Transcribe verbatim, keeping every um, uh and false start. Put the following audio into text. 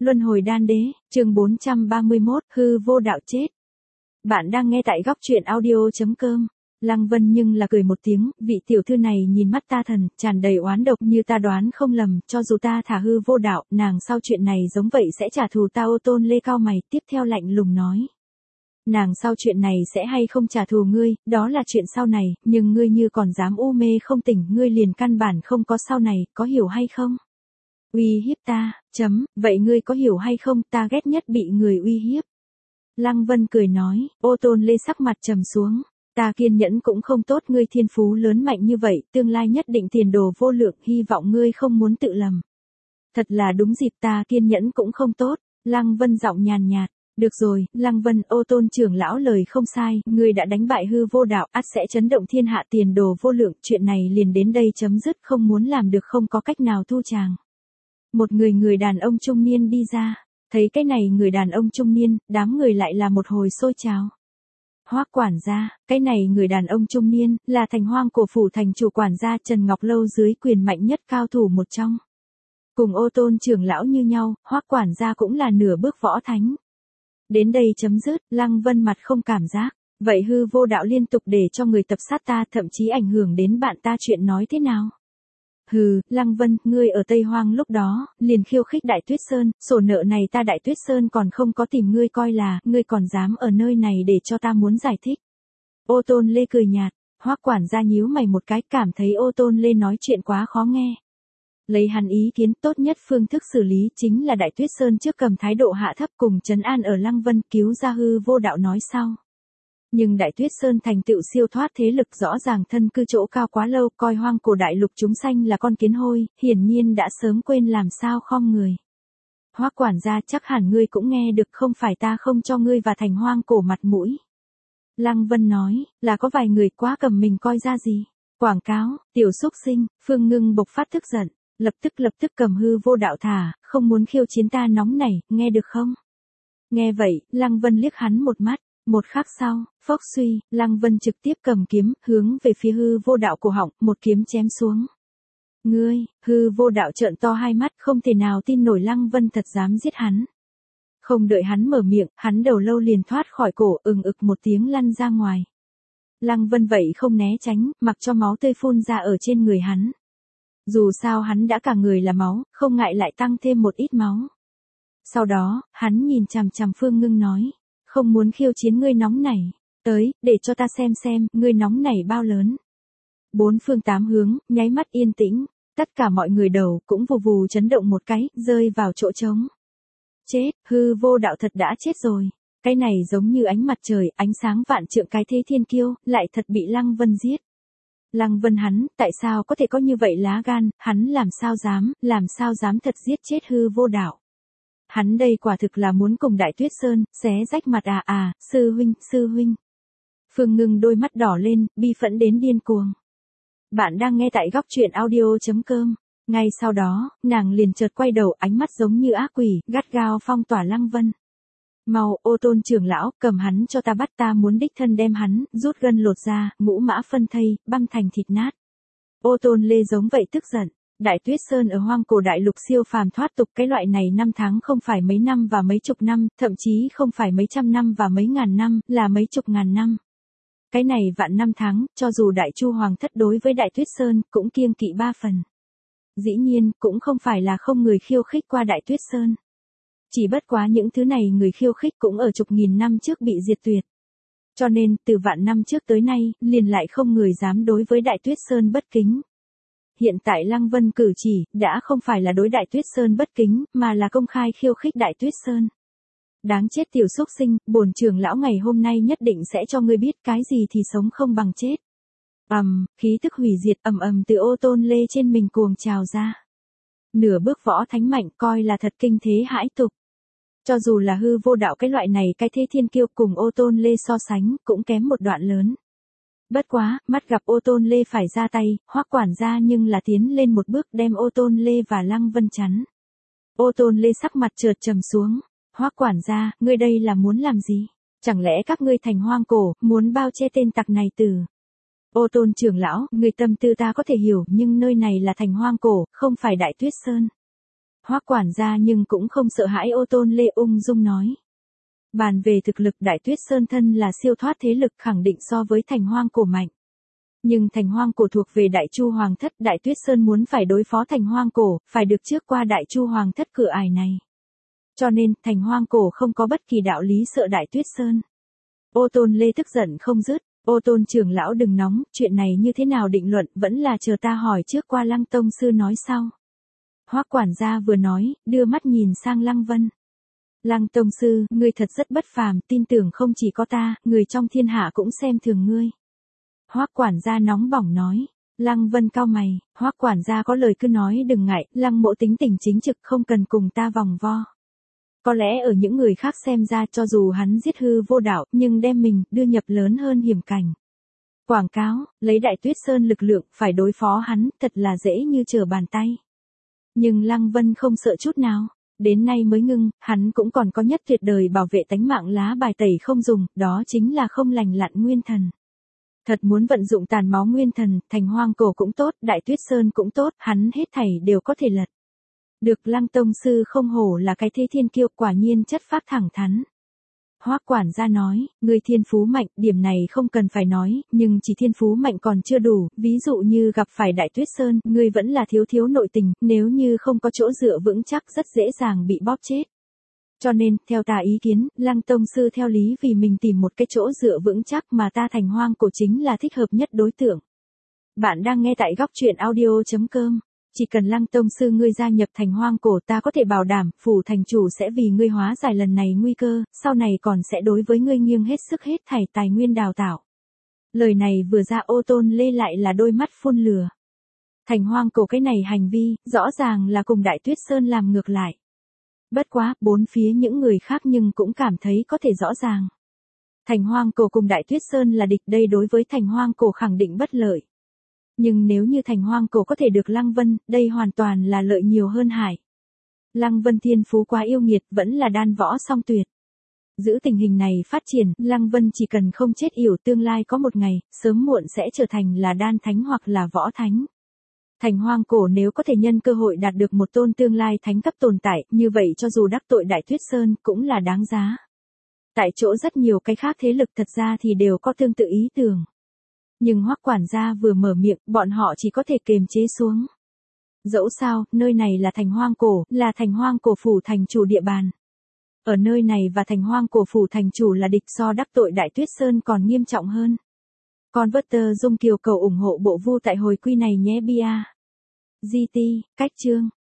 Luân hồi đan đế, chương bốn trăm ba mươi mốt, hư vô đạo chết. Bạn đang nghe tại góc truyện audio.com. Lăng Vân nhưng là cười một tiếng, vị tiểu thư này nhìn mắt ta thần, tràn đầy oán độc, như ta đoán không lầm, cho dù ta thả hư vô đạo, nàng sau chuyện này giống vậy sẽ trả thù ta. Ô Tôn Lê cao mày, tiếp theo lạnh lùng nói. Nàng sau chuyện này sẽ hay không trả thù ngươi, đó là chuyện sau này, nhưng ngươi như còn dám u mê không tỉnh, ngươi liền căn bản không có sau này, có hiểu hay không? Uy hiếp ta, chấm, vậy ngươi có hiểu hay không, ta ghét nhất bị người uy hiếp. Lăng Vân cười nói, Ô Tôn Lê sắc mặt trầm xuống, ta kiên nhẫn cũng không tốt, ngươi thiên phú lớn mạnh như vậy, tương lai nhất định tiền đồ vô lượng, hy vọng ngươi không muốn tự lầm. Thật là đúng dịp, ta kiên nhẫn cũng không tốt. Lăng Vân giọng nhàn nhạt, được rồi, Lăng Vân, Ô Tôn trưởng lão lời không sai, ngươi đã đánh bại hư vô đạo, ắt sẽ chấn động thiên hạ, tiền đồ vô lượng, chuyện này liền đến đây chấm dứt, không muốn làm được không có cách nào thu chàng. Một người người đàn ông trung niên đi ra, thấy cái này người đàn ông trung niên, đám người lại là một hồi xôi trào. Hoắc quản gia, cái này người đàn ông trung niên, là Thành Hoang cổ phủ thành chủ quản gia Trần Ngọc Lâu dưới quyền mạnh nhất cao thủ một trong. Cùng Ô Tôn trưởng lão như nhau, Hoắc quản gia cũng là nửa bước võ thánh. Đến đây chấm dứt, Lăng Vân mặt không cảm giác, vậy hư vô đạo liên tục để cho người tập sát ta, thậm chí ảnh hưởng đến bạn ta, chuyện nói thế nào? Hừ, Lăng Vân, ngươi ở Tây Hoang lúc đó, liền khiêu khích Đại Tuyết Sơn, sổ nợ này ta Đại Tuyết Sơn còn không có tìm ngươi coi là, ngươi còn dám ở nơi này để cho ta muốn giải thích. Ô Tôn Lê cười nhạt, Hoắc quản gia nhíu mày một cái, cảm thấy Ô Tôn Lê nói chuyện quá khó nghe. Lấy hắn ý kiến, tốt nhất phương thức xử lý chính là Đại Tuyết Sơn trước cầm thái độ hạ thấp cùng trấn an ở Lăng Vân, cứu ra hư vô đạo nói sau. Nhưng Đại Tuyết Sơn thành tựu siêu thoát thế lực, rõ ràng thân cư chỗ cao quá lâu, coi hoang cổ đại lục chúng sanh là con kiến hôi, hiển nhiên đã sớm quên làm sao khom người. Hoắc quản gia, chắc hẳn ngươi cũng nghe được, không phải ta không cho ngươi và Thành Hoang cổ mặt mũi. Lăng Vân nói, là có vài người quá cầm mình coi ra gì. Quảng cáo, tiểu xúc sinh, Phương Ngưng bộc phát tức giận, lập tức lập tức cầm hư vô đạo thả, không muốn khiêu chiến ta nóng nảy, nghe được không? Nghe vậy, Lăng Vân liếc hắn một mắt. Một khắc sau, phốc suy, Lăng Vân trực tiếp cầm kiếm, hướng về phía hư vô đạo cổ họng, một kiếm chém xuống. Ngươi, hư vô đạo trợn to hai mắt, không thể nào tin nổi Lăng Vân thật dám giết hắn. Không đợi hắn mở miệng, hắn đầu lâu liền thoát khỏi cổ, ừng ực một tiếng lăn ra ngoài. Lăng Vân vậy không né tránh, mặc cho máu tươi phun ra ở trên người hắn. Dù sao hắn đã cả người là máu, không ngại lại tăng thêm một ít máu. Sau đó, hắn nhìn chằm chằm Phương Ngưng nói. Không muốn khiêu chiến, ngươi nóng nảy, tới, để cho ta xem xem, ngươi nóng nảy bao lớn. Bốn phương tám hướng, nháy mắt yên tĩnh, tất cả mọi người đầu cũng vù vù chấn động một cái, rơi vào chỗ trống. Chết, hư vô đạo thật đã chết rồi. Cái này giống như ánh mặt trời, ánh sáng vạn trượng cái thế thiên kiêu, lại thật bị Lăng Vân giết. Lăng Vân hắn, tại sao có thể có như vậy lá gan, hắn làm sao dám, làm sao dám thật giết chết hư vô đạo. Hắn đây quả thực là muốn cùng Đại Tuyết Sơn, xé rách mặt à à, sư huynh, sư huynh. Phương Ngưng đôi mắt đỏ lên, bi phẫn đến điên cuồng. Bạn đang nghe tại góc truyện audio.com. Ngay sau đó, nàng liền chợt quay đầu, ánh mắt giống như ác quỷ, gắt gao phong tỏa Lăng Vân. Mau, Ô Tôn trưởng lão, cầm hắn cho ta bắt, ta muốn đích thân đem hắn, rút gân lột ra, ngũ mã phân thây, băm thành thịt nát. Ô Tôn Lê giống vậy tức giận. Đại Tuyết Sơn ở hoang cổ đại lục siêu phàm thoát tục, cái loại này năm tháng không phải mấy năm và mấy chục năm, thậm chí không phải mấy trăm năm và mấy ngàn năm, là mấy chục ngàn năm. Cái này vạn năm tháng, cho dù Đại Chu Hoàng thất đối với Đại Tuyết Sơn cũng kiêng kỵ ba phần. Dĩ nhiên, cũng không phải là không người khiêu khích qua Đại Tuyết Sơn. Chỉ bất quá những thứ này người khiêu khích cũng ở chục nghìn năm trước bị diệt tuyệt. Cho nên, từ vạn năm trước tới nay, liền lại không người dám đối với Đại Tuyết Sơn bất kính. Hiện tại Lăng Vân cử chỉ, đã không phải là đối Đại Tuyết Sơn bất kính, mà là công khai khiêu khích Đại Tuyết Sơn. Đáng chết tiểu xúc sinh, bổn trưởng lão ngày hôm nay nhất định sẽ cho ngươi biết cái gì thì sống không bằng chết. Ầm, um, khí tức hủy diệt ầm ầm từ Ô Tôn Lê trên mình cuồng trào ra. Nửa bước võ thánh mạnh, coi là thật kinh thế hãi tục. Cho dù là hư vô đạo cái loại này cái thế thiên kiêu cùng Ô Tôn Lê so sánh, cũng kém một đoạn lớn. Bất quá, mắt gặp Ô Tôn Lê phải ra tay, Hoắc quản gia nhưng là tiến lên một bước đem Ô Tôn Lê và Lăng Vân chắn. Ô Tôn Lê sắc mặt chợt trầm xuống. Hoắc quản gia, ngươi đây là muốn làm gì? Chẳng lẽ các ngươi Thành Hoang cổ, muốn bao che tên tặc này từ? Ô Tôn trưởng lão, người tâm tư ta có thể hiểu, nhưng nơi này là Thành Hoang cổ, không phải Đại Tuyết Sơn. Hoắc quản gia nhưng cũng không sợ hãi, Ô Tôn Lê ung dung nói. Bàn về thực lực, Đại Tuyết Sơn thân là siêu thoát thế lực, khẳng định so với Thành Hoang Cổ mạnh. Nhưng Thành Hoang Cổ thuộc về Đại Chu Hoàng thất, Đại Tuyết Sơn muốn phải đối phó Thành Hoang Cổ, phải được trước qua Đại Chu Hoàng thất cửa ải này. Cho nên, Thành Hoang Cổ không có bất kỳ đạo lý sợ Đại Tuyết Sơn. Ô Tôn Lê tức giận không dứt, Ô Tôn trưởng lão đừng nóng, chuyện này như thế nào định luận, vẫn là chờ ta hỏi trước qua Lăng tông sư nói sau. Hoắc quản gia vừa nói, đưa mắt nhìn sang Lăng Vân. Lăng tông sư, ngươi thật rất bất phàm, tin tưởng không chỉ có ta, người trong thiên hạ cũng xem thường ngươi. Hoắc quản gia nóng bỏng nói. Lăng Vân cau mày, Hoắc quản gia có lời cứ nói đừng ngại, Lăng mộ tính tình chính trực, không cần cùng ta vòng vo. Có lẽ ở những người khác xem ra, cho dù hắn giết hư vô đạo, nhưng đem mình đưa nhập lớn hơn hiểm cảnh. Quảng cáo, lấy Đại Tuyết Sơn lực lượng, phải đối phó hắn, thật là dễ như trở bàn tay. Nhưng Lăng Vân không sợ chút nào. Đến nay mới ngưng, hắn cũng còn có nhất tuyệt đời bảo vệ tánh mạng lá bài tẩy không dùng, đó chính là không lành lặn nguyên thần. Thật muốn vận dụng tàn máu nguyên thần, Thành Hoang Cổ cũng tốt, Đại Tuyết Sơn cũng tốt, hắn hết thảy đều có thể lật. Được Lăng tông sư không hổ là cái thế thiên kiêu, quả nhiên chất phác thẳng thắn. Hoắc quản gia nói, người thiên phú mạnh, điểm này không cần phải nói, nhưng chỉ thiên phú mạnh còn chưa đủ, ví dụ như gặp phải Đại Tuyết Sơn, người vẫn là thiếu thiếu nội tình, nếu như không có chỗ dựa vững chắc rất dễ dàng bị bóp chết. Cho nên, theo ta ý kiến, Lăng tông sư theo lý vì mình tìm một cái chỗ dựa vững chắc mà ta Thành Hoang Cổ chính là thích hợp nhất đối tượng. Bạn đang nghe tại góc truyện audio chấm com. Chỉ cần Lăng tông sư ngươi gia nhập Thành Hoang Cổ, ta có thể bảo đảm, phủ thành chủ sẽ vì ngươi hóa giải lần này nguy cơ, sau này còn sẽ đối với ngươi nghiêng hết sức hết thảy tài nguyên đào tạo. Lời này vừa ra, Ô Tôn Lê lại là đôi mắt phun lửa. Thành Hoang Cổ cái này hành vi, rõ ràng là cùng Đại Tuyết Sơn làm ngược lại. Bất quá, bốn phía những người khác nhưng cũng cảm thấy có thể rõ ràng. Thành Hoang Cổ cùng Đại Tuyết Sơn là địch, đây đối với Thành Hoang Cổ khẳng định bất lợi. Nhưng nếu như Thành Hoang Cổ có thể được Lăng Vân, đây hoàn toàn là lợi nhiều hơn hại. Lăng Vân thiên phú quá yêu nghiệt, vẫn là đan võ song tuyệt. Giữ tình hình này phát triển, Lăng Vân chỉ cần không chết yểu, tương lai có một ngày, sớm muộn sẽ trở thành là đan thánh hoặc là võ thánh. Thành Hoang Cổ nếu có thể nhân cơ hội đạt được một tôn tương lai thánh cấp tồn tại, như vậy cho dù đắc tội Đại Tuyết Sơn, cũng là đáng giá. Tại chỗ rất nhiều cái khác thế lực thật ra thì đều có tương tự ý tưởng. Nhưng Hoắc quản gia vừa mở miệng, bọn họ chỉ có thể kiềm chế xuống. Dẫu sao, nơi này là Thành Hoang Cổ, là Thành Hoang Cổ phủ thành chủ địa bàn. Ở nơi này và Thành Hoang Cổ phủ thành chủ là địch, so đắc tội Đại Tuyết Sơn còn nghiêm trọng hơn. Converter Dung Kiều cầu ủng hộ bộ Vu tại hồi quy này nhé bia. giê tê, cách chương.